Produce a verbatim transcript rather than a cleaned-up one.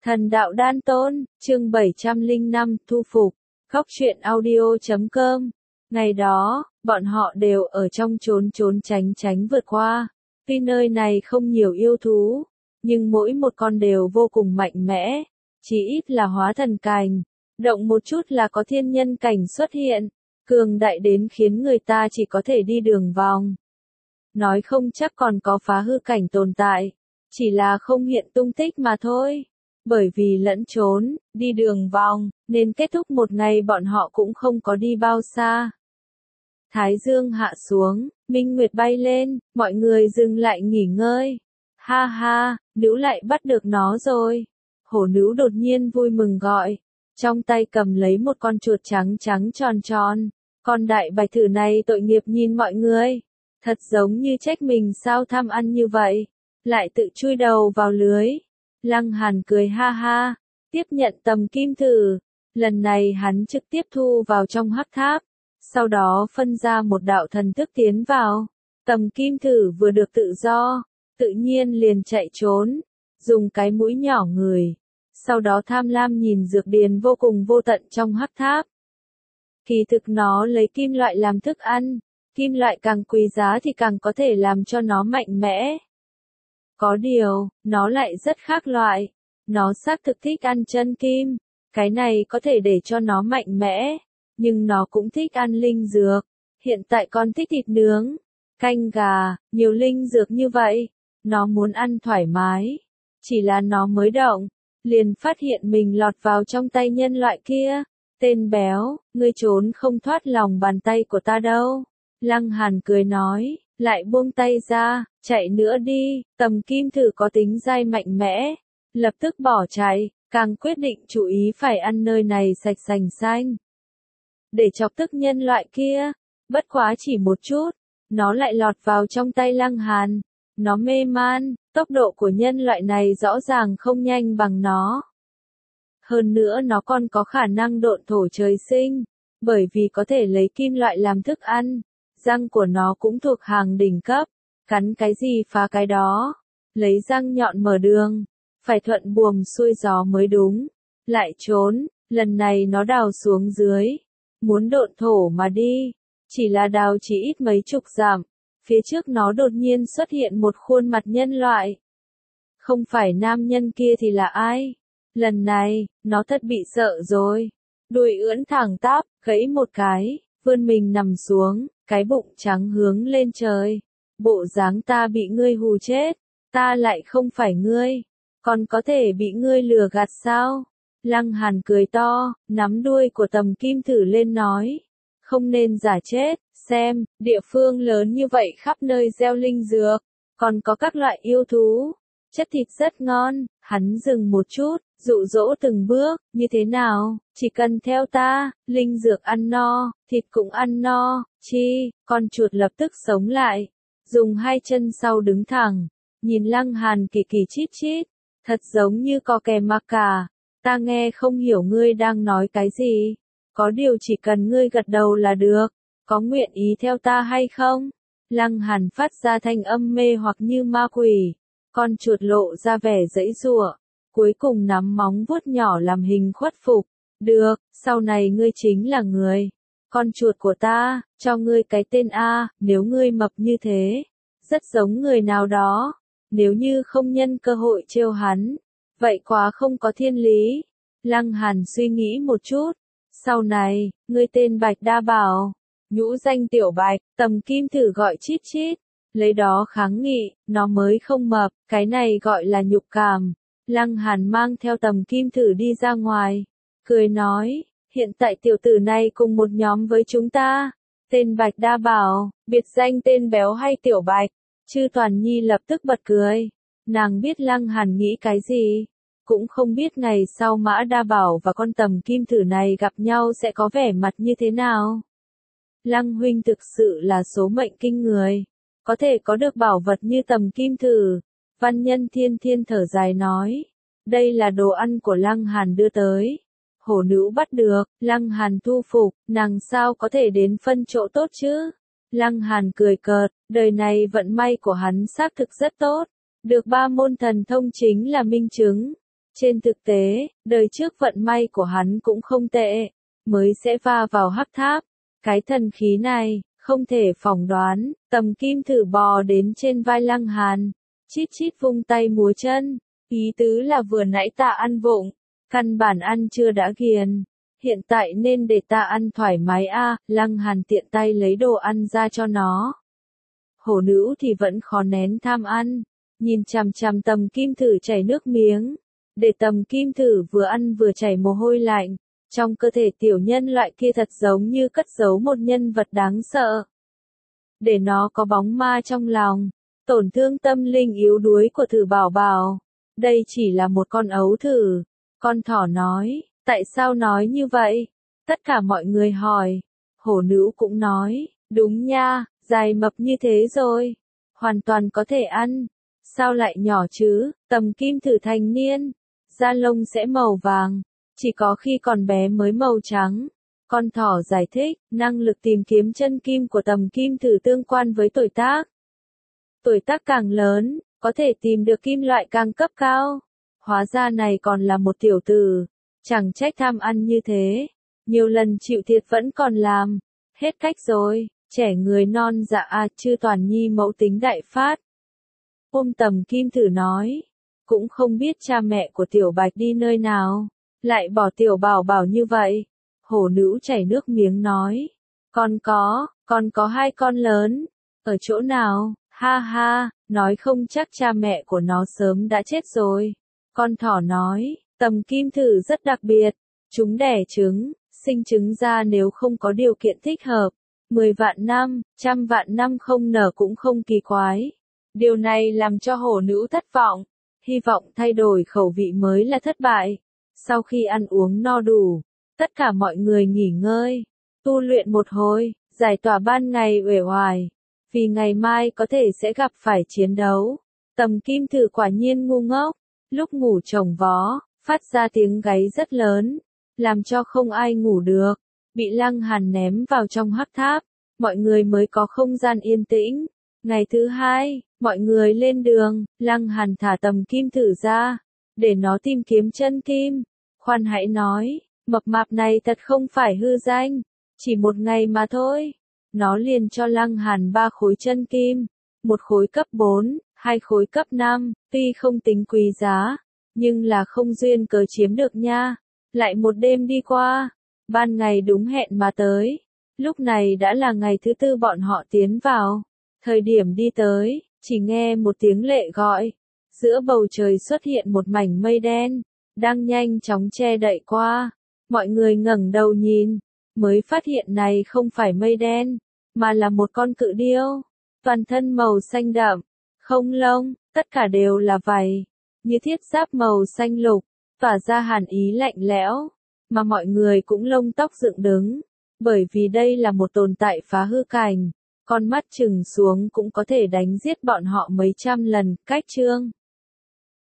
Thần đạo đan tôn, chương bảy trăm lẻ năm, thu phục. Góc truyện audio chấm com. Ngày đó, bọn họ đều ở trong trốn trốn tránh tránh vượt qua. Tuy nơi này không nhiều yêu thú, nhưng mỗi một con đều vô cùng mạnh mẽ, chỉ ít là hóa thần cảnh, động một chút là có thiên nhân cảnh xuất hiện, cường đại đến khiến người ta chỉ có thể đi đường vòng. Nói không chắc còn có phá hư cảnh tồn tại, chỉ là không hiện tung tích mà thôi. Bởi vì lẫn trốn, đi đường vòng, nên kết thúc một ngày bọn họ cũng không có đi bao xa. Thái dương hạ xuống, minh nguyệt bay lên, mọi người dừng lại nghỉ ngơi. Ha ha, nữ lại bắt được nó rồi. Hổ nữ đột nhiên vui mừng gọi. Trong tay cầm lấy một con chuột trắng trắng tròn tròn. Con đại bạch thử này tội nghiệp nhìn mọi người. Thật giống như trách mình sao tham ăn như vậy. Lại tự chui đầu vào lưới. Lăng Hàn cười ha ha, tiếp nhận tầm kim thử. Lần này hắn trực tiếp thu vào trong hắc tháp. Sau đó phân ra một đạo thần thức tiến vào. Tầm kim thử vừa được tự do, tự nhiên liền chạy trốn, dùng cái mũi nhỏ người. Sau đó tham lam nhìn dược điền vô cùng vô tận trong hắc tháp. Kỳ thực nó lấy kim loại làm thức ăn, kim loại càng quý giá thì càng có thể làm cho nó mạnh mẽ. Có điều, nó lại rất khác loại. Nó xác thực thích ăn chân kim. Cái này có thể để cho nó mạnh mẽ. Nhưng nó cũng thích ăn linh dược. Hiện tại con thích thịt nướng, canh gà, nhiều linh dược như vậy. Nó muốn ăn thoải mái. Chỉ là nó mới động, liền phát hiện mình lọt vào trong tay nhân loại kia. Tên béo, ngươi trốn không thoát lòng bàn tay của ta đâu. Lăng Hàn cười nói, lại buông tay ra, chạy nữa đi. Tầm kim thử có tính dai mạnh mẽ, lập tức bỏ chạy, càng quyết định chú ý phải ăn nơi này sạch sành xanh. Để chọc tức nhân loại kia, bất quá chỉ một chút, nó lại lọt vào trong tay Lăng Hàn. Nó mê man, tốc độ của nhân loại này rõ ràng không nhanh bằng nó. Hơn nữa nó còn có khả năng độn thổ trời sinh, bởi vì có thể lấy kim loại làm thức ăn. Răng của nó cũng thuộc hàng đỉnh cấp, cắn cái gì phá cái đó, lấy răng nhọn mở đường, phải thuận buồm xuôi gió mới đúng. Lại trốn, lần này nó đào xuống dưới, muốn độn thổ mà đi, chỉ là đào chỉ ít mấy chục dặm, phía trước nó đột nhiên xuất hiện một khuôn mặt nhân loại. Không phải nam nhân kia thì là ai? Lần này, nó thật bị sợ rồi. Đuôi ưỡn thẳng tắp, gãy một cái, vươn mình nằm xuống, cái bụng trắng hướng lên trời. Bộ dáng ta bị ngươi hù chết, ta lại không phải ngươi, còn có thể bị ngươi lừa gạt sao? Lăng Hàn cười to, nắm đuôi của tầm kim thử lên nói, không nên giả chết, xem, địa phương lớn như vậy khắp nơi gieo linh dược, còn có các loại yêu thú, chất thịt rất ngon. Hắn dừng một chút, dụ dỗ từng bước, như thế nào, chỉ cần theo ta, linh dược ăn no, thịt cũng ăn no, chi, con chuột lập tức sống lại, dùng hai chân sau đứng thẳng, nhìn Lăng Hàn kỳ kỳ chít chít, thật giống như có kè mặc cả, ta nghe không hiểu ngươi đang nói cái gì, có điều chỉ cần ngươi gật đầu là được, có nguyện ý theo ta hay không? Lăng Hàn phát ra thanh âm mê hoặc như ma quỷ. Con chuột lộ ra vẻ giãy giụa, cuối cùng nắm móng vuốt nhỏ làm hình khuất phục. Được, sau này ngươi chính là người. Con chuột của ta, cho ngươi cái tên A, nếu ngươi mập như thế, rất giống người nào đó. Nếu như không nhân cơ hội trêu hắn, vậy quá không có thiên lý. Lăng Hàn suy nghĩ một chút. Sau này, ngươi tên Bạch Đa Bảo, nhũ danh Tiểu Bạch, tầm kim thử gọi chít chít. Lấy đó kháng nghị, nó mới không mập, cái này gọi là nhục cảm. Lăng Hàn mang theo tầm kim thử đi ra ngoài, cười nói, hiện tại tiểu tử này cùng một nhóm với chúng ta. Tên Bạch Đa Bảo, biệt danh tên béo hay Tiểu Bạch. Chư Toàn Nhi lập tức bật cười. Nàng biết Lăng Hàn nghĩ cái gì, cũng không biết ngày sau Mã Đa Bảo và con tầm kim thử này gặp nhau sẽ có vẻ mặt như thế nào. Lăng huynh thực sự là số mệnh kinh người. Có thể có được bảo vật như tầm kim thử. Văn Nhân Thiên Thiên thở dài nói. Đây là đồ ăn của Lăng Hàn đưa tới. Hổ nữ bắt được, Lăng Hàn thu phục, nàng sao có thể đến phân chỗ tốt chứ? Lăng Hàn cười cợt, đời này vận may của hắn xác thực rất tốt. Được ba môn thần thông chính là minh chứng. Trên thực tế, đời trước vận may của hắn cũng không tệ, mới sẽ va vào hắc tháp. Cái thần khí này, không thể phỏng đoán, Tầm Kim Thử bò đến trên vai Lăng Hàn, chít chít vung tay múa chân, ý tứ là vừa nãy ta ăn vụng, căn bản ăn chưa đã ghiền, hiện tại nên để ta ăn thoải mái a. À. Lăng Hàn tiện tay lấy đồ ăn ra cho nó. Hổ nữ thì vẫn khó nén tham ăn, nhìn chằm chằm Tầm Kim Thử chảy nước miếng, để Tầm Kim Thử vừa ăn vừa chảy mồ hôi lạnh. Trong cơ thể tiểu nhân loại kia thật giống như cất giấu một nhân vật đáng sợ. Để nó có bóng ma trong lòng, tổn thương tâm linh yếu đuối của Thử Bảo Bảo. Đây chỉ là một con ấu thử. Con thỏ nói, tại sao nói như vậy? Tất cả mọi người hỏi. Hổ nữ cũng nói, đúng nha, dài mập như thế rồi. Hoàn toàn có thể ăn. Sao lại nhỏ chứ? Tầm Kim Thử thành niên, da lông sẽ màu vàng. Chỉ có khi còn bé mới màu trắng. Con thỏ giải thích, năng lực tìm kiếm chân kim của Tầm Kim Thử tương quan với tuổi tác. Tuổi tác càng lớn, có thể tìm được kim loại càng cấp cao. Hóa ra này còn là một tiểu tử. Chẳng trách tham ăn như thế. Nhiều lần chịu thiệt vẫn còn làm. Hết cách rồi, trẻ người non dạ à chư toàn nhi mẫu tính đại phát. Ôm Tầm Kim Thử nói, cũng không biết cha mẹ của Tiểu Bạch đi nơi nào. Lại bỏ Tiểu Bảo Bảo như vậy. Hổ nữ chảy nước miếng nói. Con có, con có hai con lớn. Ở chỗ nào? Ha ha, nói không chắc cha mẹ của nó sớm đã chết rồi. Con thỏ nói, Tầm Kim Thử rất đặc biệt. Chúng đẻ trứng, sinh trứng ra nếu không có điều kiện thích hợp. Mười vạn năm, trăm vạn năm không nở cũng không kỳ quái. Điều này làm cho hổ nữ thất vọng. Hy vọng thay đổi khẩu vị mới là thất bại. Sau khi ăn uống no đủ, tất cả mọi người nghỉ ngơi, tu luyện một hồi, giải tỏa ban ngày uể oải, vì ngày mai có thể sẽ gặp phải chiến đấu. Tầm Kim Thử quả nhiên ngu ngốc, lúc ngủ chồng vó, phát ra tiếng gáy rất lớn, làm cho không ai ngủ được, bị Lăng Hàn ném vào trong hắc tháp, mọi người mới có không gian yên tĩnh. Ngày thứ hai, mọi người lên đường, Lăng Hàn thả Tầm Kim Thử ra, để nó tìm kiếm chân kim. Khoan hãy nói, mập mạp này thật không phải hư danh, chỉ một ngày mà thôi. Nó liền cho Lăng Hàn ba khối chân kim, một khối cấp bốn, hai khối cấp năm, tuy không tính quý giá, nhưng là không duyên cớ chiếm được nha. Lại một đêm đi qua, ban ngày đúng hẹn mà tới. Lúc này đã là ngày thứ tư bọn họ tiến vào. Thời điểm đi tới, chỉ nghe một tiếng lệ gọi. Giữa bầu trời xuất hiện một mảnh mây đen, đang nhanh chóng che đậy qua. Mọi người ngẩng đầu nhìn, mới phát hiện này không phải mây đen, mà là một con cự điêu. Toàn thân màu xanh đậm, không lông, tất cả đều là vảy, như thiết giáp màu xanh lục, tỏa ra hàn ý lạnh lẽo, mà mọi người cũng lông tóc dựng đứng, bởi vì đây là một tồn tại phá hư cảnh, con mắt chừng xuống cũng có thể đánh giết bọn họ mấy trăm lần. Cách chương